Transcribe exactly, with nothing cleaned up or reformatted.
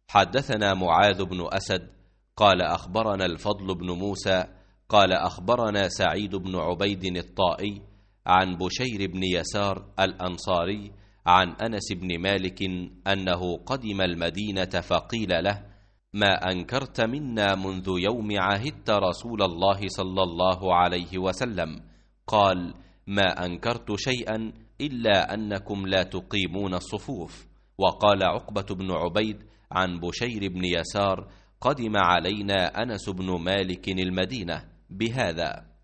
حدثنا معاذ بن أسد قال أخبرنا الفضل بن موسى قال أخبرنا سعيد بن عبيد الطائي عن بشير بن يسار الأنصاري عن أنس بن مالك أنه قدم المدينة فقيل له: ما أنكرت منا منذ يوم عهدت رسول الله صلى الله عليه وسلم؟ قال: ما أنكرت شيئا إلا أنكم لا تقيمون الصفوف. وقال عقبة بن عبيد عن بشير بن يسار: قدم علينا أنس بن مالك المدينة بهذا.